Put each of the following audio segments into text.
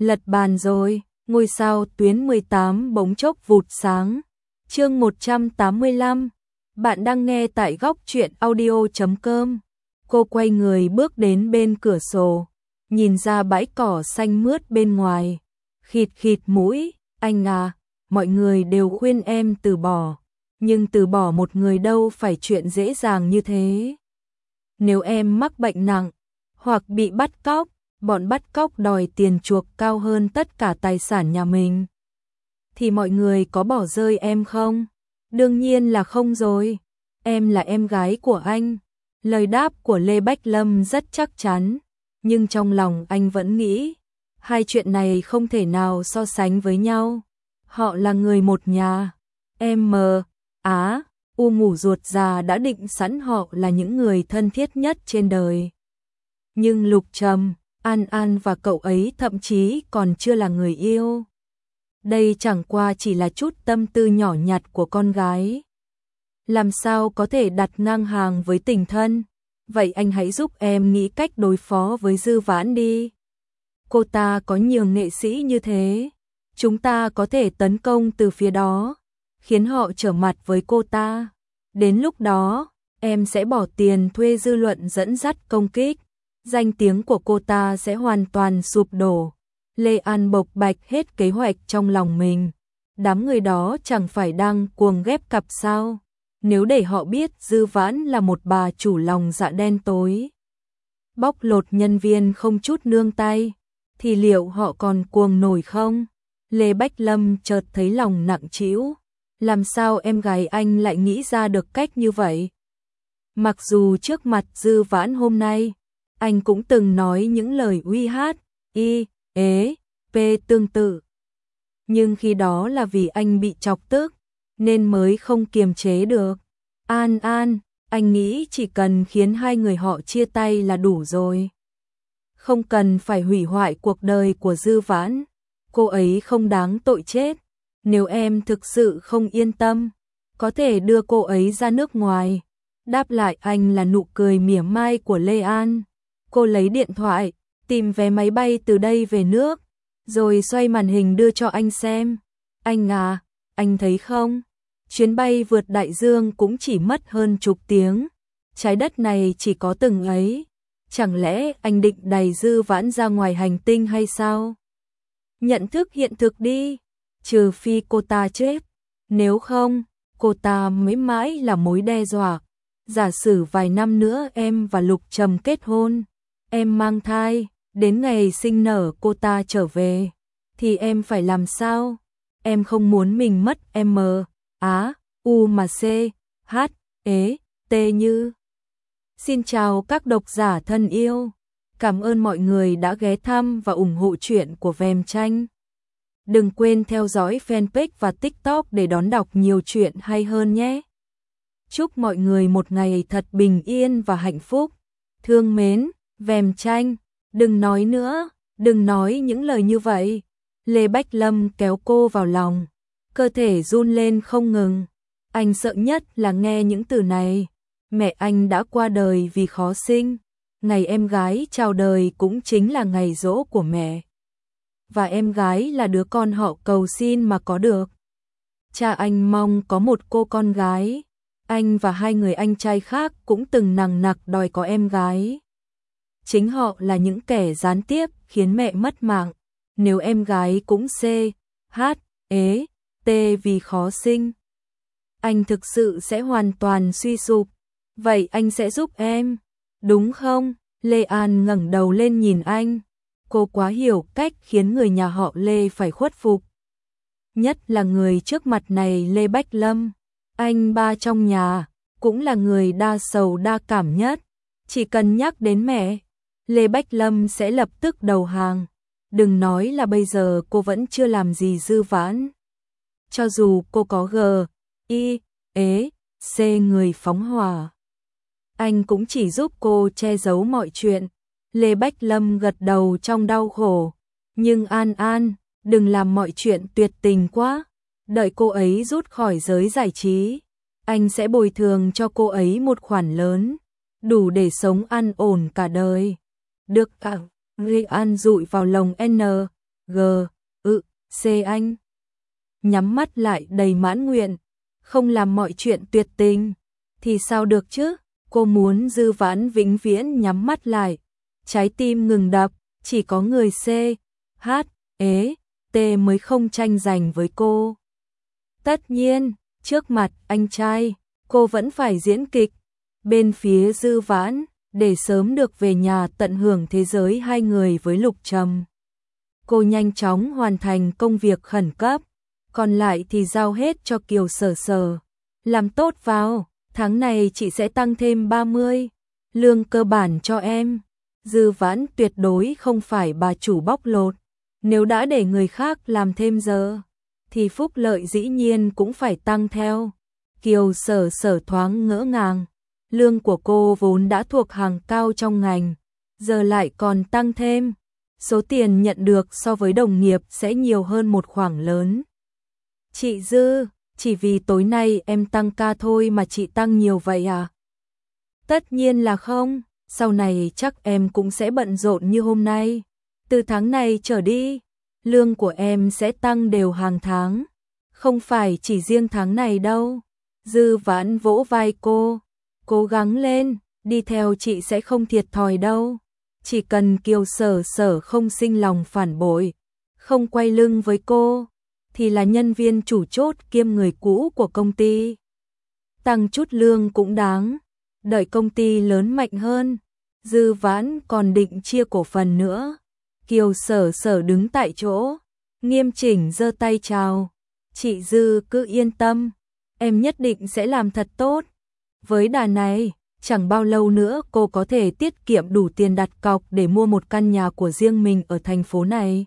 Lật bàn rồi, ngôi sao tuyến 18 bỗng chốc vụt sáng. Chương 185. Bạn đang nghe tại góc truyện audio.com. Cô quay người bước đến bên cửa sổ, nhìn ra bãi cỏ xanh mướt bên ngoài. Khịt khịt mũi, anh à, mọi người đều khuyên em từ bỏ, nhưng từ bỏ một người đâu phải chuyện dễ dàng như thế. Nếu em mắc bệnh nặng, hoặc bị bắt cóc, bọn bắt cóc đòi tiền chuộc cao hơn tất cả tài sản nhà mình, thì mọi người có bỏ rơi em không? Đương nhiên là không rồi. Em là em gái của anh. Lời đáp của Lê Bách Lâm rất chắc chắn, nhưng trong lòng anh vẫn nghĩ, hai chuyện này không thể nào so sánh với nhau. Họ là người một nhà. Em U ngủ ruột già đã định sẵn họ là những người thân thiết nhất trên đời. Nhưng Lục Trầm, An An và cậu ấy thậm chí còn chưa là người yêu. Đây chẳng qua chỉ là chút tâm tư nhỏ nhặt của con gái. Làm sao có thể đặt ngang hàng với tình thân? Vậy anh hãy giúp em nghĩ cách đối phó với Dư Vãn đi. Cô ta có nhiều nghệ sĩ như thế. Chúng ta có thể tấn công từ phía đó, khiến họ trở mặt với cô ta. Đến lúc đó, em sẽ bỏ tiền thuê dư luận dẫn dắt công kích. Danh tiếng của cô ta sẽ hoàn toàn sụp đổ. Lê An bộc bạch hết kế hoạch trong lòng mình. Đám người đó chẳng phải đang cuồng ghép cặp sao? Nếu để họ biết Dư Vãn là một bà chủ lòng dạ đen tối, bóc lột nhân viên không chút nương tay, thì liệu họ còn cuồng nổi không? Lê Bách Lâm chợt thấy lòng nặng trĩu. Làm sao em gái anh lại nghĩ ra được cách như vậy? Mặc dù trước mặt Dư Vãn hôm nay, anh cũng từng nói những lời uy hát, tương tự. Nhưng khi đó là vì anh bị chọc tức, nên mới không kiềm chế được. An An, anh nghĩ chỉ cần khiến hai người họ chia tay là đủ rồi. Không cần phải hủy hoại cuộc đời của Dư Vãn. Cô ấy không đáng tội chết. Nếu em thực sự không yên tâm, có thể đưa cô ấy ra nước ngoài. Đáp lại anh là nụ cười mỉa mai của Lê An. Cô lấy điện thoại, tìm vé máy bay từ đây về nước, rồi xoay màn hình đưa cho anh xem. Anh à, anh thấy không? Chuyến bay vượt đại dương cũng chỉ mất hơn chục tiếng. Trái đất này chỉ có từng ấy. Chẳng lẽ anh định đày Dư Vãn ra ngoài hành tinh hay sao? Nhận thức hiện thực đi. Trừ phi cô ta chết. Nếu không, cô ta mới mãi là mối đe dọa. Giả sử vài năm nữa em và Lục Trầm kết hôn, em mang thai, đến ngày sinh nở cô ta trở về, thì em phải làm sao? Em không muốn mình mất như. Xin chào các độc giả thân yêu. Cảm ơn mọi người đã ghé thăm và ủng hộ truyện của Vèm Tranh. Đừng quên theo dõi fanpage và TikTok để đón đọc nhiều chuyện hay hơn nhé. Chúc mọi người một ngày thật bình yên và hạnh phúc. Thương mến, Vèm Tranh. Đừng nói nữa, đừng nói những lời như vậy. Lê Bách Lâm kéo cô vào lòng, cơ thể run lên không ngừng. Anh sợ nhất là nghe những từ này. Mẹ anh đã qua đời vì khó sinh. Ngày em gái chào đời cũng chính là ngày giỗ của mẹ. Và em gái là đứa con họ cầu xin mà có được. Cha anh mong có một cô con gái. Anh và hai người anh trai khác cũng từng nằng nặc đòi có em gái. Chính họ là những kẻ gián tiếp khiến mẹ mất mạng. Nếu em gái cũng vì khó sinh, anh thực sự sẽ hoàn toàn suy sụp. Vậy anh sẽ giúp em, đúng không? Lê An ngẩng đầu lên nhìn anh. Cô quá hiểu cách khiến người nhà họ Lê phải khuất phục. Nhất là người trước mặt này, Lê Bách Lâm. Anh ba trong nhà, cũng là người đa sầu đa cảm nhất. Chỉ cần nhắc đến mẹ, Lê Bách Lâm sẽ lập tức đầu hàng. Đừng nói là bây giờ cô vẫn chưa làm gì Dư Vãn. Cho dù cô có người phóng hỏa, anh cũng chỉ giúp cô che giấu mọi chuyện. Lê Bách Lâm gật đầu trong đau khổ. Nhưng An An, đừng làm mọi chuyện tuyệt tình quá. Đợi cô ấy rút khỏi giới giải trí, anh sẽ bồi thường cho cô ấy một khoản lớn, đủ để sống an ổn cả đời. Được à? Lê An dụi vào lồng G, C anh. Nhắm mắt lại đầy mãn nguyện, không làm mọi chuyện tuyệt tình, thì sao được chứ? Cô muốn Dư Vãn vĩnh viễn nhắm mắt lại, trái tim ngừng đập, chỉ có người C, H, E, T mới không tranh giành với cô. Tất nhiên, trước mặt anh trai, cô vẫn phải diễn kịch, bên phía Dư Vãn, để sớm được về nhà tận hưởng thế giới hai người với Lục Trầm. Cô nhanh chóng hoàn thành công việc khẩn cấp, còn lại thì giao hết cho Kiều Sở Sở. Làm tốt vào, tháng này chị sẽ tăng thêm 30, lương cơ bản cho em. Dư Vãn tuyệt đối không phải bà chủ bóc lột, nếu đã để người khác làm thêm giờ, thì phúc lợi dĩ nhiên cũng phải tăng theo. Kiều Sở Sở thoáng ngỡ ngàng, lương của cô vốn đã thuộc hàng cao trong ngành, giờ lại còn tăng thêm. Số tiền nhận được so với đồng nghiệp sẽ nhiều hơn một khoản lớn. Chị Dư, chỉ vì tối nay em tăng ca thôi mà chị tăng nhiều vậy à? Tất nhiên là không, sau này chắc em cũng sẽ bận rộn như hôm nay. Từ tháng này trở đi, lương của em sẽ tăng đều hàng tháng, không phải chỉ riêng tháng này đâu. Dư Vãn vỗ vai cô, cố gắng lên, đi theo chị sẽ không thiệt thòi đâu. Chỉ cần Kiều Sở Sở không sinh lòng phản bội, không quay lưng với cô, thì là nhân viên chủ chốt kiêm người cũ của công ty. Tăng chút lương cũng đáng, đợi công ty lớn mạnh hơn, Dư Vãn còn định chia cổ phần nữa. Kiều Sở Sở đứng tại chỗ, nghiêm chỉnh giơ tay chào. Chị Dư cứ yên tâm, em nhất định sẽ làm thật tốt. Với đà này, chẳng bao lâu nữa cô có thể tiết kiệm đủ tiền đặt cọc để mua một căn nhà của riêng mình ở thành phố này.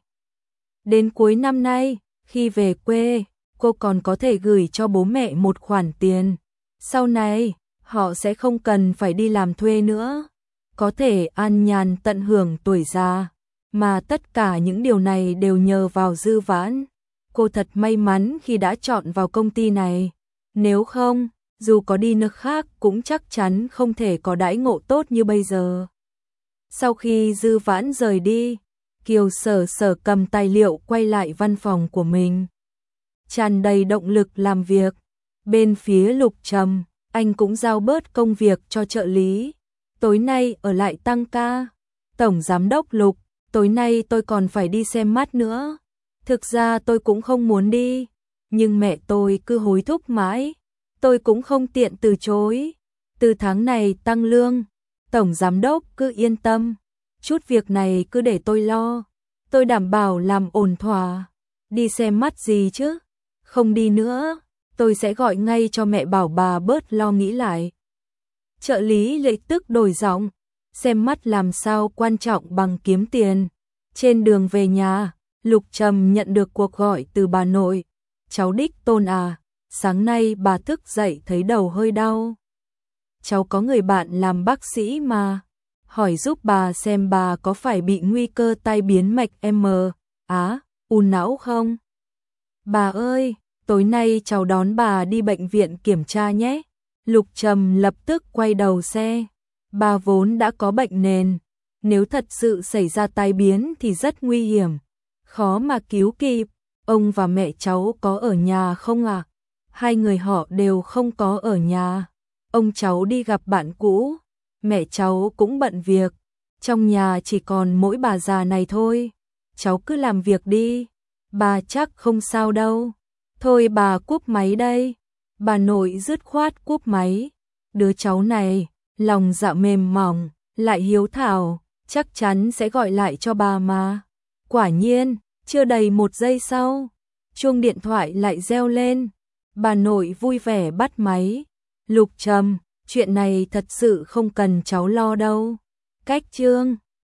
Đến cuối năm nay, khi về quê, cô còn có thể gửi cho bố mẹ một khoản tiền. Sau này, họ sẽ không cần phải đi làm thuê nữa, có thể an nhàn tận hưởng tuổi già. Mà tất cả những điều này đều nhờ vào Dư Vãn. Cô thật may mắn khi đã chọn vào công ty này. Nếu không, dù có đi nước khác cũng chắc chắn không thể có đãi ngộ tốt như bây giờ. Sau khi Dư Vãn rời đi, Kiều Sở Sở cầm tài liệu quay lại văn phòng của mình, tràn đầy động lực làm việc. Bên phía Lục Trầm, anh cũng giao bớt công việc cho trợ lý. Tối nay ở lại tăng ca. Tổng giám đốc Lục, tối nay tôi còn phải đi xem mắt nữa. Thực ra tôi cũng không muốn đi, nhưng mẹ tôi cứ hối thúc mãi, tôi cũng không tiện từ chối. Từ tháng này tăng lương, tổng giám đốc cứ yên tâm, chút việc này cứ để tôi lo, tôi đảm bảo làm ổn thỏa. Đi xem mắt gì chứ, không đi nữa, tôi sẽ gọi ngay cho mẹ bảo bà bớt lo nghĩ lại. Trợ lý lập tức đổi giọng, xem mắt làm sao quan trọng bằng kiếm tiền. Trên đường về nhà, Lục Trầm nhận được cuộc gọi từ bà nội. Cháu Đích Tôn à, sáng nay bà thức dậy thấy đầu hơi đau. Cháu có người bạn làm bác sĩ mà, hỏi giúp bà xem bà có phải bị nguy cơ tai biến mạch u não không? Bà ơi, tối nay cháu đón bà đi bệnh viện kiểm tra nhé. Lục Trầm lập tức quay đầu xe. Bà vốn đã có bệnh nền, nếu thật sự xảy ra tai biến thì rất nguy hiểm, khó mà cứu kịp. Ông và mẹ cháu có ở nhà không à? Hai người họ đều không có ở nhà. Ông cháu đi gặp bạn cũ, mẹ cháu cũng bận việc, trong nhà chỉ còn mỗi bà già này thôi. Cháu cứ làm việc đi, bà chắc không sao đâu. Thôi bà cúp máy đây. Bà nội dứt khoát cúp máy. Đứa cháu này, lòng dạ mềm mỏng, lại hiếu thảo, chắc chắn sẽ gọi lại cho bà mà. Quả nhiên, chưa đầy 1 giây sau, chuông điện thoại lại reo lên. Bà nội vui vẻ bắt máy. Lục Trầm, chuyện này thật sự không cần cháu lo đâu. Cách chương